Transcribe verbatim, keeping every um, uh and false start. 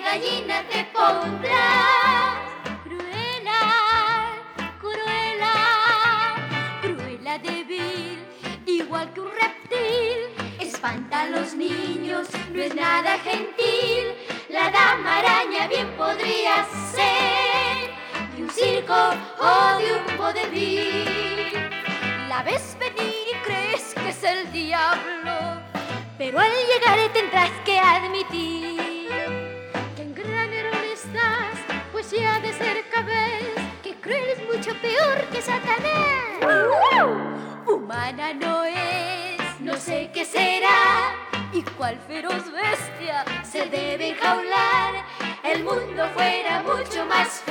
gallina te pondrá. Cruela, cruela, cruela débil, igual que un reptil. Espanta a los niños, no es nada gentil. La dama araña bien podría ser de un circo o de un vodevil. La ves venir y crees que es el diablo, pero al llegar tendrás que admitir que en gran error estás, pues ya de cerca ves que cruel es mucho peor que Satanás. Humana no es, no sé qué será, y cuál feroz bestia se debe enjaular. El mundo fuera mucho más feliz